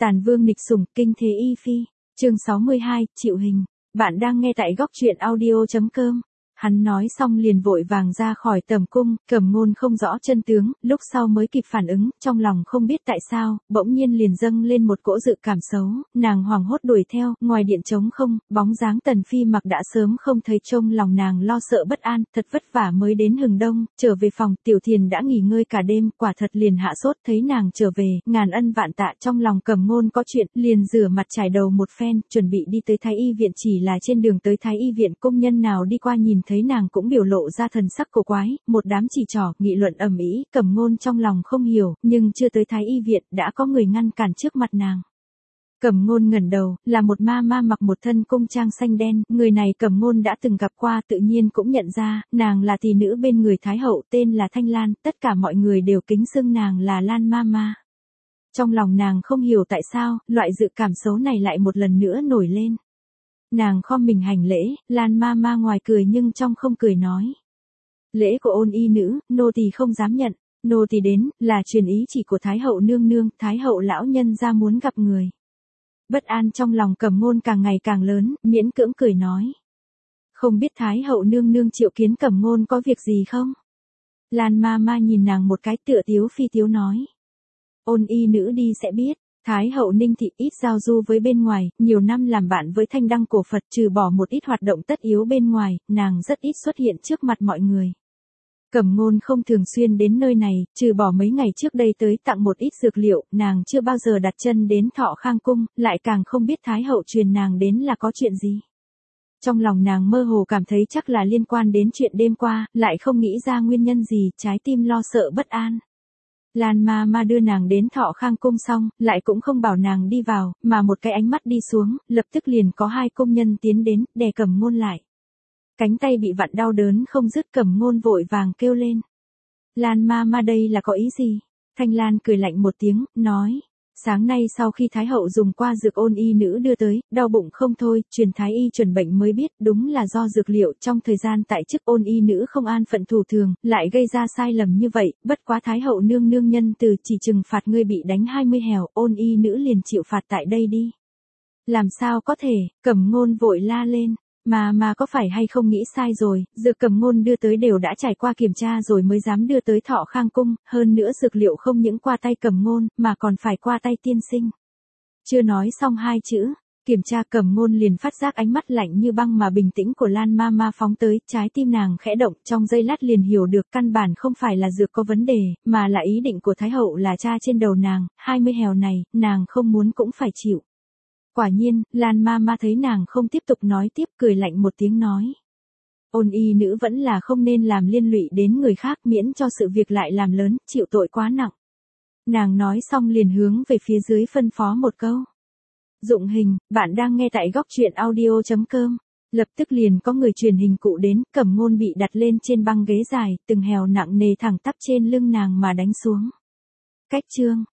Tàn vương nghịch sủng, kinh thế y phi. Chương 62, chịu hình. Bạn đang nghe tại góc truyện audio.com. Hắn nói xong liền vội vàng ra khỏi tầm cung, Cẩm Ngôn không rõ chân tướng, lúc sau mới kịp phản ứng, trong lòng không biết tại sao, bỗng nhiên liền dâng lên một cỗ dự cảm xấu, nàng hoảng hốt đuổi theo, ngoài điện trống không, bóng dáng Tần Phi Mặc đã sớm không thấy, trong lòng nàng lo sợ bất an, thật vất vả mới đến hừng đông, trở về phòng, Tiểu Thiền đã nghỉ ngơi cả đêm, quả thật liền hạ sốt, thấy nàng trở về, ngàn ân vạn tạ, trong lòng Cẩm Ngôn có chuyện, liền rửa mặt trải đầu một phen, chuẩn bị đi tới Thái Y viện, chỉ là trên đường tới Thái Y viện, công nhân nào đi qua nhìn thấy nàng cũng biểu lộ ra thần sắc cổ quái, một đám chỉ trỏ, nghị luận ầm ĩ, Cẩm Ngôn trong lòng không hiểu, nhưng chưa tới Thái Y viện, đã có người ngăn cản trước mặt nàng. Cẩm Ngôn ngẩng đầu, là một ma ma mặc một thân cung trang xanh đen, người này Cẩm Ngôn đã từng gặp qua, tự nhiên cũng nhận ra, nàng là tỷ nữ bên người Thái hậu, tên là Thanh Lan, tất cả mọi người đều kính xưng nàng là Lan ma ma. Trong lòng nàng không hiểu tại sao, loại dự cảm xấu này lại một lần nữa nổi lên. Nàng khom mình hành lễ, Lan ma ma ngoài cười nhưng trong không cười nói. Lễ của Ôn y nữ, nô tỳ không dám nhận, nô tỳ đến, là truyền ý chỉ của Thái hậu nương nương, Thái hậu lão nhân ra muốn gặp người. Bất an trong lòng Cẩm Ngôn càng ngày càng lớn, miễn cưỡng cười nói. Không biết Thái hậu nương nương triệu kiến Cẩm Ngôn có việc gì không? Lan ma ma nhìn nàng một cái tựa tiếu phi tiếu nói. Ôn y nữ đi sẽ biết. Thái hậu Ninh Thị ít giao du với bên ngoài, nhiều năm làm bạn với Thanh Đăng cổ Phật, trừ bỏ một ít hoạt động tất yếu bên ngoài, nàng rất ít xuất hiện trước mặt mọi người. Cẩm Ngôn không thường xuyên đến nơi này, trừ bỏ mấy ngày trước đây tới tặng một ít dược liệu, nàng chưa bao giờ đặt chân đến Thọ Khang cung, lại càng không biết Thái hậu truyền nàng đến là có chuyện gì. Trong lòng nàng mơ hồ cảm thấy chắc là liên quan đến chuyện đêm qua, lại không nghĩ ra nguyên nhân gì, trái tim lo sợ bất an. Lan ma ma đưa nàng đến Thọ Khang cung xong, lại cũng không bảo nàng đi vào, mà một cái ánh mắt đi xuống, lập tức liền có hai công nhân tiến đến, đè Cẩm Ngôn lại. Cánh tay bị vặn đau đớn không dứt, Cẩm Ngôn vội vàng kêu lên. Lan ma ma đây là có ý gì? Thanh Lan cười lạnh một tiếng, nói. Sáng nay sau khi Thái hậu dùng qua dược Ôn y nữ đưa tới, đau bụng không thôi, truyền Thái y chuẩn bệnh mới biết, đúng là do dược liệu trong thời gian tại chức Ôn y nữ không an phận thủ thường, lại gây ra sai lầm như vậy, bất quá Thái hậu nương nương nhân từ chỉ trừng phạt ngươi bị đánh 20 hèo, Ôn y nữ liền chịu phạt tại đây đi. Làm sao có thể, Cẩm Ngôn vội la lên. Mà có phải hay không nghĩ sai rồi, dược Cẩm Ngôn đưa tới đều đã trải qua kiểm tra rồi mới dám đưa tới Thọ Khang cung, hơn nữa dược liệu không những qua tay Cẩm Ngôn, mà còn phải qua tay tiên sinh. Chưa nói xong hai chữ, kiểm tra Cẩm Ngôn liền phát giác ánh mắt lạnh như băng mà bình tĩnh của Lan ma ma phóng tới, trái tim nàng khẽ động, trong giây lát liền hiểu được căn bản không phải là dược có vấn đề, mà là ý định của Thái hậu là cha trên đầu nàng, 20 hèo này, nàng không muốn cũng phải chịu. Quả nhiên, Lan ma ma thấy nàng không tiếp tục nói tiếp, cười lạnh một tiếng nói. Ôn y nữ vẫn là không nên làm liên lụy đến người khác, miễn cho sự việc lại làm lớn, chịu tội quá nặng. Nàng nói xong liền hướng về phía dưới phân phó một câu. Dụng hình, bạn đang nghe tại góc truyện audio.com. Lập tức liền có người truyền hình cụ đến, Cẩm Ngôn bị đặt lên trên băng ghế dài, từng hèo nặng nề thẳng tắp trên lưng nàng mà đánh xuống. Cách chương.